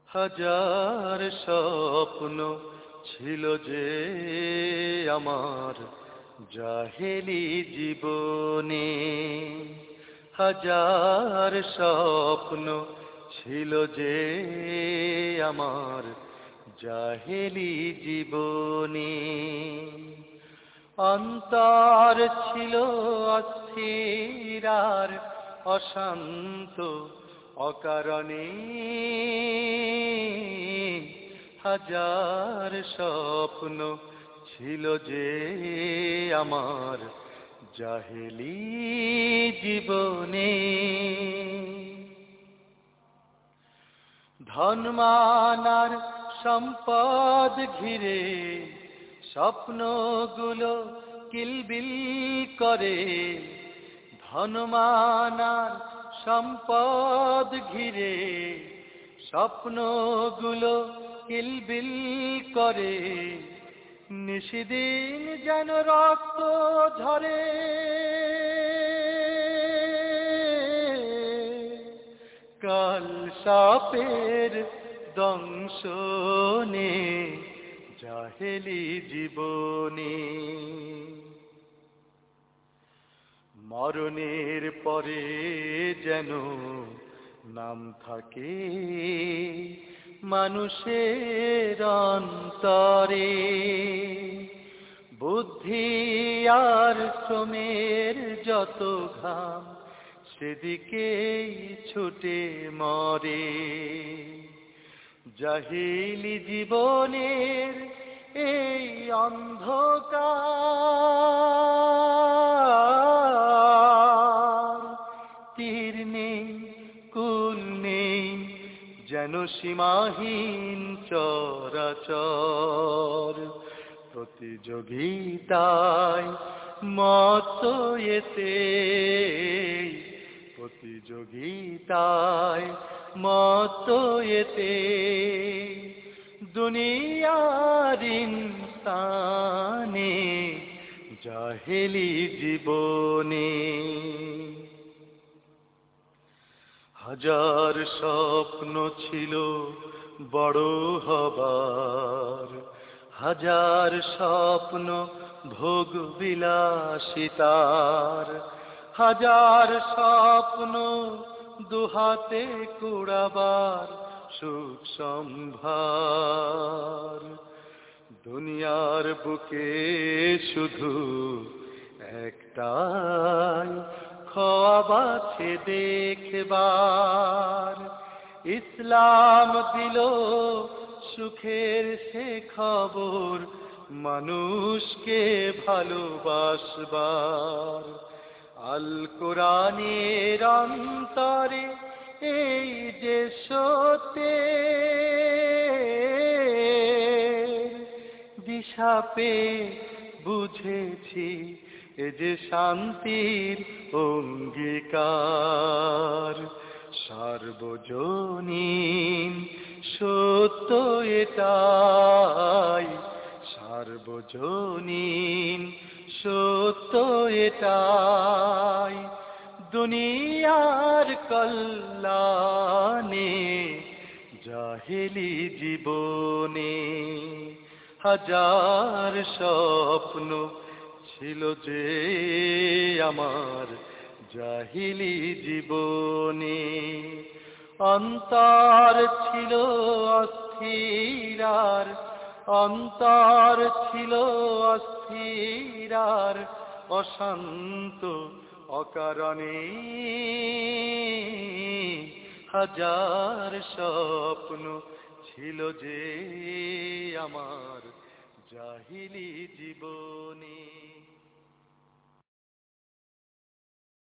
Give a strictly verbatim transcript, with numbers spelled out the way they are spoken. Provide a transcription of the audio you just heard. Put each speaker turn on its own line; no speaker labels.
হাজার স্বপ্ন ছিল যে আমার জাহেলি জীবনে, হাজার স্বপ্ন ছিল যে আমার জাহেলি জীবনে। অন্তর ছিল অস্থির আর অশান্ত অকারণে, হাজার স্বপ্ন ছিল যে আমার জাহেলি জীবনে। ধনমানার সম্পদ ঘিরে স্বপ্নগুলো কিলবিল করে, ধনমানার সম্পদ ঘিরে স্বপ্নগুলো কিলবিল করে, নিশিদিন যেন রক্ত ঝরে, কাল সাপের দংশনে জাহেলি জীবনে। মরণের পরে যেন নাম থাকে মানুষের অন্তরে, বুদ্ধি আর শ্রমের যত ঘাম সেদিকেই ছুটে মরে। জাহেলি জীবনের এই অন্ধকার, তীর নেই কুল নেই যেন সীমাহীন চরাচর, প্রতিযোগিতায় মত্ত এতে, প্রতিযোগিতায় মত্ত এতে, দুনিয়ার ইনসানে জাহেলি জীবনে। হাজার স্বপ্ন ছিল বড় হবার, হাজার স্বপ্ন ভোগ বিলাসিতার, হাজার স্বপ্ন দুহাতে কুড়াবার সুখ সম্ভার। দুনিয়ার বুকে শুধু একটাই খ্বাব আছে দেখবার, ইসলাম দিল সুখের সে খবর মানুষকে ভালোবাসবার। আল কোরআনের অন্তরে এই যে সত্যের দিশা পেয়ে বুঝেছি, এ যে শান্তির অঙ্গীকার। সার্বজনীন সত্য এটাই, সার্বজনীন সত্য এটাই, দুনিয়ার কল্যাণে জাহেলি জীবনে। হাজার স্বপ্ন ছিল যে আমার জাহেলি জীবনে, অন্তর ছিল অস্থির আর অন্তর ছিল অস্থির আর অশান্ত অকারণে, হাজার স্বপ্ন ছিল যে আমার জাহেলি জীবনে।